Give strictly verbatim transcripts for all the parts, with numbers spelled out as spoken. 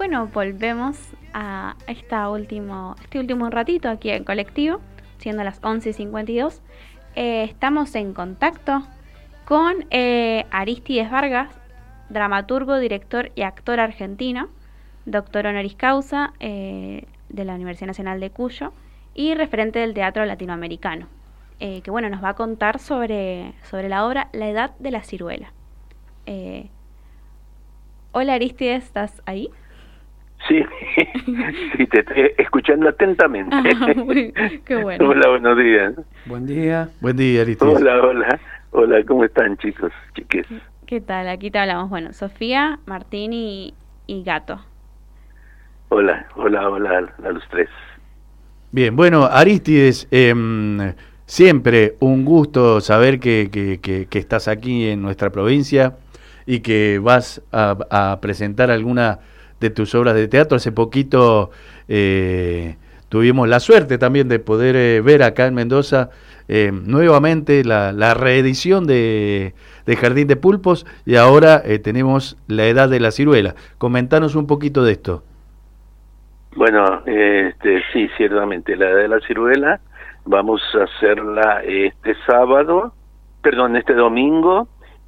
bueno, volvemos a esta último, este último ratito aquí en Colectivo, siendo las once y cincuenta y dos. Eh, estamos en contacto con eh, Arístides Vargas, dramaturgo, director y actor argentino, doctor honoris causa eh, de la Universidad Nacional de Cuyo y referente del teatro latinoamericano, eh, que bueno, nos va a contar sobre, sobre la obra La Edad de la Ciruela. Eh, hola Arístides, ¿estás ahí? Sí, sí, te estoy escuchando atentamente. Ah, muy, qué bueno. Hola, buenos días. Buen día. Buen día, Arístides. Hola, hola. Hola, ¿cómo están, chicos, chiques? ¿Qué tal? Aquí te hablamos, bueno, Sofía, Martín y, y Gato. Hola, hola, hola a los tres. Bien, bueno, Arístides, eh, siempre un gusto saber que, que, que, que estás aquí en nuestra provincia y que vas a, a presentar alguna de tus obras de teatro. Hace poquito eh, tuvimos la suerte también de poder eh, ver acá en Mendoza eh, nuevamente la, la reedición de, de Jardín de Pulpos, y ahora eh, tenemos La Edad de la Ciruela. Comentanos un poquito de esto. Bueno, este, sí, ciertamente, La Edad de la Ciruela vamos a hacerla este sábado, perdón, este domingo,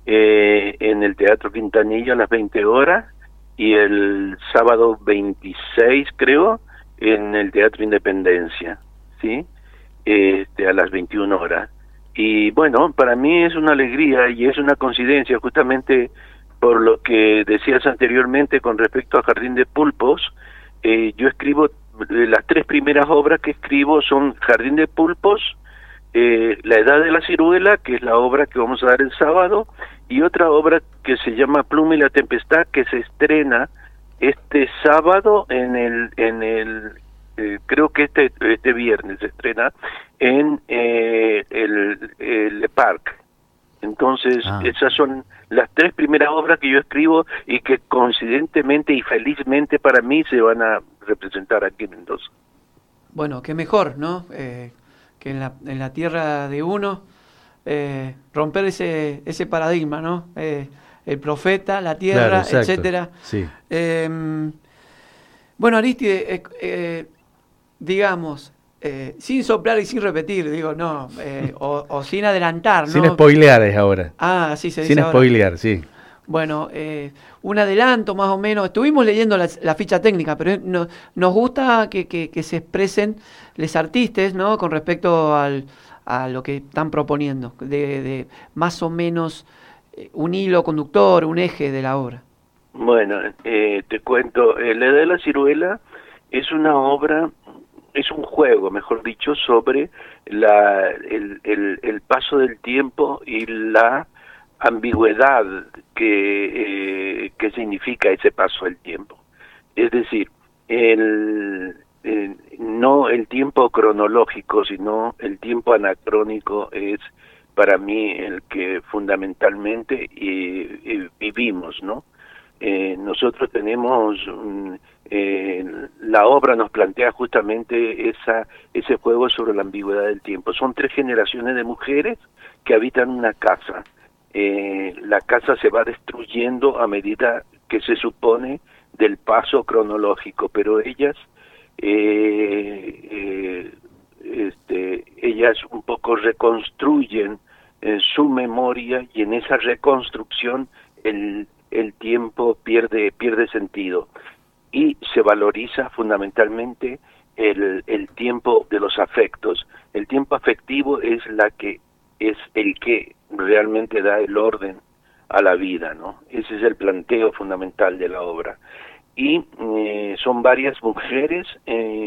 eh, en el Teatro Quintanilla a las veinte horas, y el sábado veintiséis, creo, en el Teatro Independencia, ¿sí? Este, a las veintiuna horas. Y bueno, para mí es una alegría y es una coincidencia, justamente por lo que decías anteriormente con respecto a Jardín de Pulpos. Eh, yo escribo, las tres primeras obras que escribo son Jardín de Pulpos, eh, La Edad de la Ciruela, que es la obra que vamos a dar el sábado, y otra obra que se llama Pluma y la Tempestad, que se estrena este sábado en el, en el eh, creo que este este viernes se estrena en eh, el, el Parque. Entonces, ah. esas son las tres primeras obras que yo escribo y que coincidentemente y felizmente para mí se van a representar aquí en Mendoza. Bueno, qué mejor, ¿no? Eh, que en la, en la tierra de uno, eh, romper ese ese paradigma, ¿no? Eh, el profeta, la tierra, claro, etcétera. Sí. Eh, bueno, Arístides, eh, eh, digamos, Eh, sin soplar y sin repetir, digo, no, eh, o, o sin adelantar, ¿no? Sin spoilear es ahora. Ah, sí se dice Sin ahora. spoilear, sí. Bueno, eh, un adelanto más o menos. Estuvimos leyendo la, la ficha técnica, pero no, nos gusta que, que, que se expresen los artistas, ¿no? Con respecto al, a lo que están proponiendo, de, de más o menos eh, un hilo conductor, un eje de la obra. Bueno, eh, te cuento, eh, La Edad de la Ciruela es una obra... es un juego, mejor dicho, sobre la, el, el, el paso del tiempo y la ambigüedad que, eh, que significa ese paso del tiempo. Es decir, el, el, no el tiempo cronológico, sino el tiempo anacrónico es para mí el que fundamentalmente eh, eh, vivimos, ¿no? Eh, nosotros tenemos... Um, Eh, la obra nos plantea justamente esa ese juego sobre la ambigüedad del tiempo. Son tres generaciones de mujeres que habitan una casa. Eh, la casa se va destruyendo a medida que se supone del paso cronológico, pero ellas eh, eh, este, ellas un poco reconstruyen en su memoria, y en esa reconstrucción el el tiempo pierde pierde sentido. Y se valoriza fundamentalmente el, el tiempo de los afectos. El tiempo afectivo es la que es el que realmente da el orden a la vida, ¿no? Ese es el planteo fundamental de la obra. Y eh, son varias mujeres eh,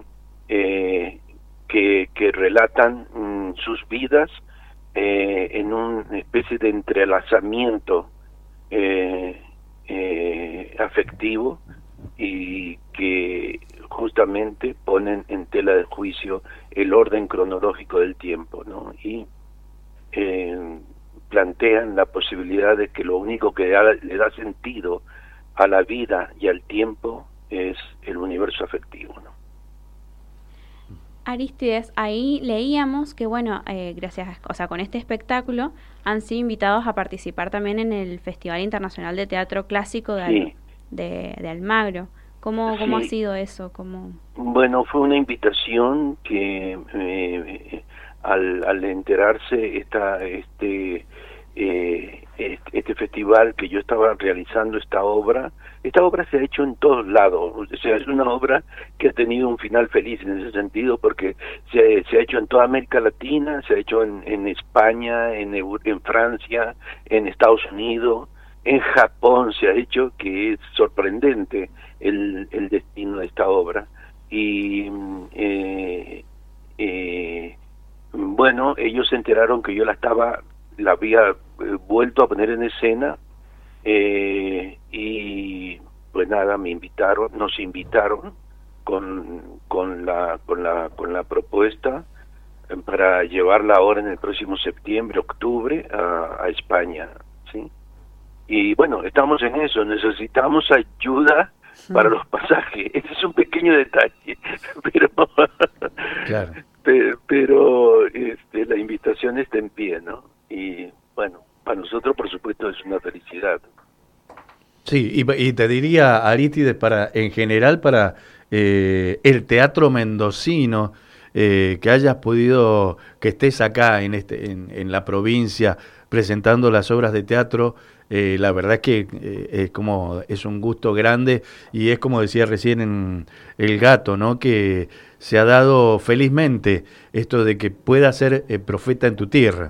eh, que, que relatan mm, sus vidas eh, en una especie de entrelazamiento eh, eh, afectivo, y que justamente ponen en tela de juicio el orden cronológico del tiempo, ¿no? Y eh, plantean la posibilidad de que lo único que da, le da sentido a la vida y al tiempo es el universo afectivo, ¿no? Arístides, ahí leíamos que, bueno, eh, gracias, o sea, con este espectáculo han sido invitados a participar también en el Festival Internacional de Teatro Clásico de, sí. de, de Almagro. ¿Cómo, cómo Sí. ha sido eso? ¿Cómo... Bueno, fue una invitación que eh, al, al enterarse esta, este, eh, este este festival que yo estaba realizando esta obra, esta obra se ha hecho en todos lados, o sea, es una obra que ha tenido un final feliz en ese sentido, porque se, se ha hecho en toda América Latina, se ha hecho en, en España, en, Eu- en Francia, en Estados Unidos, en Japón se ha hecho, que es sorprendente el, el destino de esta obra. Y eh, eh, bueno, ellos se enteraron que yo la estaba, la había eh, vuelto a poner en escena, eh, y pues nada, me invitaron, nos invitaron con, con la, con la, con la propuesta eh, para llevarla ahora en el próximo septiembre, octubre a, a España, ¿sí? Y bueno, estamos en eso, necesitamos ayuda para los pasajes. Ese es un pequeño detalle, pero Claro. pero, pero este, la invitación está en pie, ¿no? Y bueno, para nosotros por supuesto es una felicidad. Sí, y, y te diría, Arístides, para, en general para eh, el teatro mendocino, eh, que hayas podido, que estés acá en, este, en, en la provincia presentando las obras de teatro, eh, la verdad es que eh, es como es un gusto grande y es como decía recién en El Gato, ¿no? Que se ha dado felizmente esto de que pueda ser eh, profeta en tu tierra.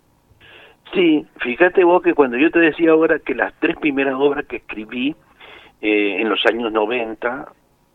Sí, fíjate vos que cuando yo te decía ahora que las tres primeras obras que escribí eh, en los años noventa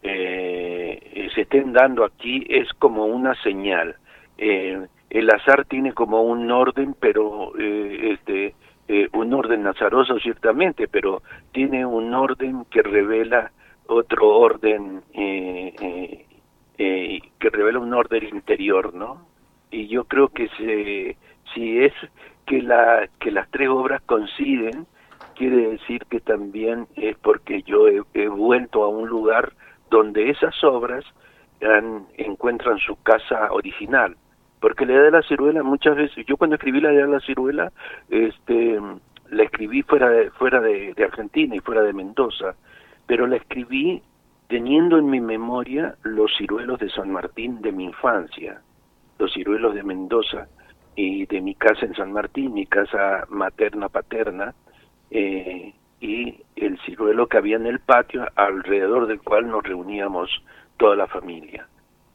eh, se estén dando aquí, es como una señal. Eh, el azar tiene como un orden, pero eh, este eh, un orden azaroso ciertamente, pero tiene un orden que revela otro orden, eh, eh, eh, que revela un orden interior, ¿no? Y yo creo que se, si es que la que las tres obras coinciden, quiere decir que también es porque yo he, he vuelto a un lugar donde esas obras han, encuentran su casa original. Porque la idea de la ciruela muchas veces, yo cuando escribí la idea de la ciruela, este, la escribí fuera de, fuera de, de Argentina y fuera de Mendoza, pero la escribí teniendo en mi memoria los ciruelos de San Martín de mi infancia, los ciruelos de Mendoza y de mi casa en San Martín, mi casa materna paterna, eh, y el ciruelo que había en el patio alrededor del cual nos reuníamos toda la familia.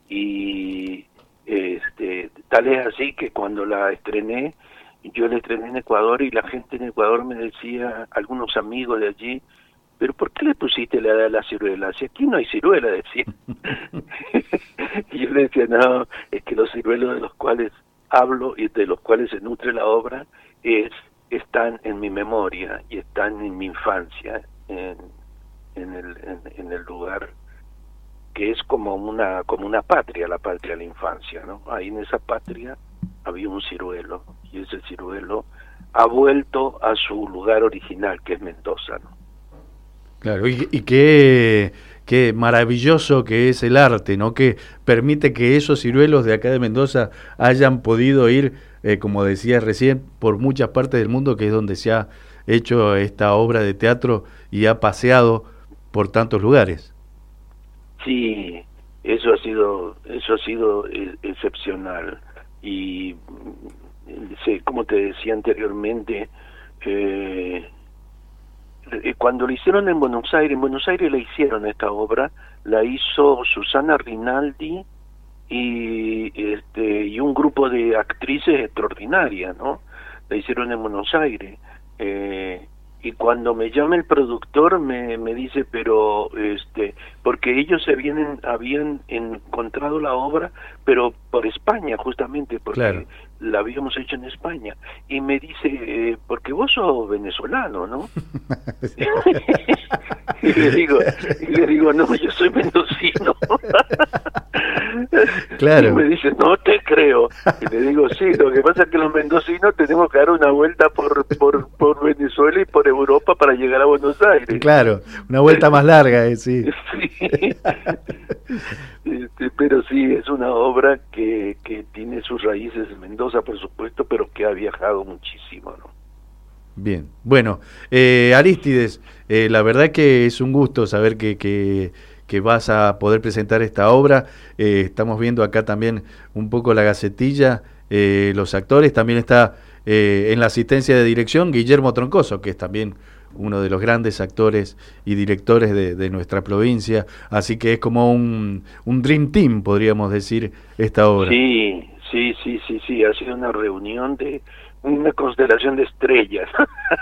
Y este, tal es así que cuando la estrené, yo la estrené en Ecuador y la gente en Ecuador me decía, algunos amigos de allí, pero ¿por qué le pusiste la edad de la ciruela? Si aquí no hay ciruela, decía. Y yo le decía, no, es que los ciruelos de los cuales hablo y de los cuales se nutre la obra es están en mi memoria y están en mi infancia, en, en, el, en, en el lugar que es como una como una patria, la patria de la infancia, ¿no? Ahí en esa patria había un ciruelo y ese ciruelo ha vuelto a su lugar original, que es Mendoza, ¿no? Claro, y, y qué, qué maravilloso que es el arte, ¿no? Que permite que esos ciruelos de acá de Mendoza hayan podido ir, eh, como decías recién, por muchas partes del mundo, que es donde se ha hecho esta obra de teatro y ha paseado por tantos lugares. Sí, eso ha sido eso ha sido eh, excepcional y sí, como te decía anteriormente, eh, cuando lo hicieron en Buenos Aires, en Buenos Aires la hicieron esta obra, la hizo Susana Rinaldi y este y un grupo de actrices extraordinarias, ¿no? La hicieron en Buenos Aires. Eh, y cuando me llama el productor me, me dice, pero este porque ellos se habían habían encontrado la obra, pero por España justamente, porque claro, la habíamos hecho en España, y me dice, eh, porque vos sos venezolano, ¿no? y le digo y le digo no, yo soy mendocino. Claro. Y me dice, no te creo. Y le digo, sí, lo que pasa es que los mendocinos tenemos que dar una vuelta por por, por Venezuela y por Europa para llegar a Buenos Aires. Claro, una vuelta más larga, eh, sí. Sí. Este, pero sí, es una obra que, que tiene sus raíces en Mendoza, por supuesto, pero que ha viajado muchísimo, ¿no? Bien, bueno, eh, Arístides, eh, la verdad que es un gusto saber que, que, que vas a poder presentar esta obra. Eh, estamos viendo acá también un poco la gacetilla, eh, los actores, también está eh, en la asistencia de dirección Guillermo Troncoso, que es también uno de los grandes actores y directores de, de nuestra provincia, así que es como un, un dream team, podríamos decir, esta obra. Sí, sí, sí, sí, sí, ha sido una reunión de una constelación de estrellas.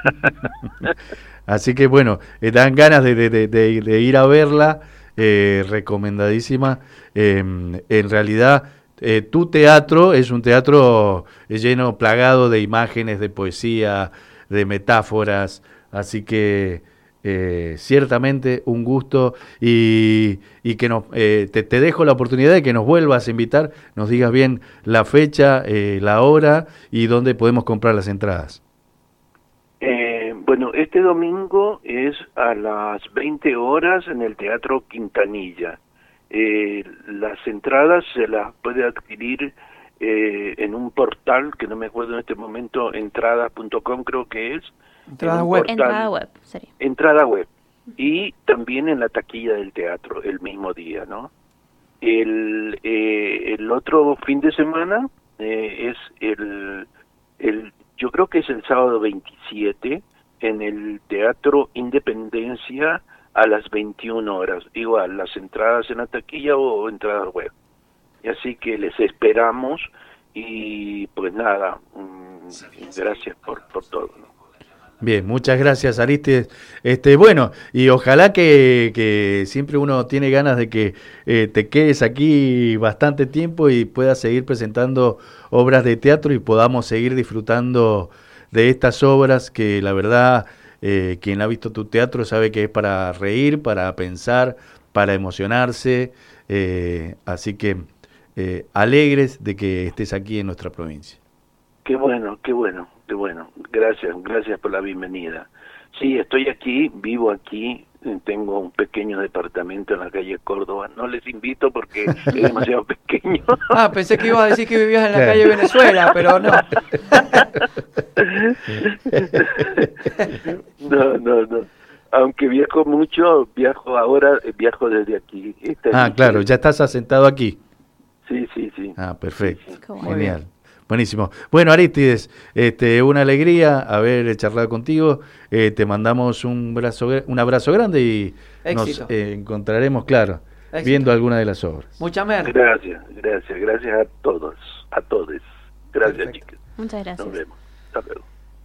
Así que bueno, eh, dan ganas de, de, de, de, de ir a verla, eh, recomendadísima. Eh, en realidad, eh, tu teatro es un teatro lleno, plagado de imágenes, de poesía, de metáforas, así que eh, ciertamente un gusto y, y que nos, eh, te, te dejo la oportunidad de que nos vuelvas a invitar, nos digas bien la fecha, eh, la hora y dónde podemos comprar las entradas. Eh, bueno, este domingo es a las veinte horas en el Teatro Quintanilla. Eh, las entradas se las puede adquirir eh, en un portal que no me acuerdo en este momento, entradas punto com creo que es. Entrada web. Portal, Entrada web, sería. Entrada web. Y también en la taquilla del teatro el mismo día, ¿no? El, eh, el otro fin de semana eh, es el, el, yo creo que es el sábado veintisiete en el Teatro Independencia a las veintiuna horas. Igual, las entradas en la taquilla o entradas web. Y así que les esperamos y pues nada, mmm, gracias por, por todo, ¿no? Bien, muchas gracias, Aristides. Este, bueno, y ojalá que, que siempre uno tiene ganas de que eh, te quedes aquí bastante tiempo y puedas seguir presentando obras de teatro y podamos seguir disfrutando de estas obras que la verdad, eh, quien ha visto tu teatro sabe que es para reír, para pensar, para emocionarse, eh, así que eh, alegres de que estés aquí en nuestra provincia. Qué bueno, qué bueno, qué bueno. Gracias, gracias por la bienvenida. Sí, estoy aquí, vivo aquí, tengo un pequeño departamento en la calle Córdoba. No les invito porque es demasiado pequeño. Ah, pensé que ibas a decir que vivías en la calle Venezuela, pero no. No, no, no. Aunque viajo mucho, viajo ahora, viajo desde aquí. Esta Ah, claro, ya estás asentado aquí. Sí, sí, sí. Ah, perfecto. Sí, sí. Genial. Buenísimo. Bueno, Aristides, este, una alegría haber charlado contigo. Eh, te mandamos un brazo, un abrazo grande y Éxito. nos eh, encontraremos, claro, Éxito. viendo alguna de las obras. Mucha mer. Gracias, gracias, gracias a todos, a todos. Gracias, Perfecto. chicas. Muchas gracias. Nos vemos. Hasta luego.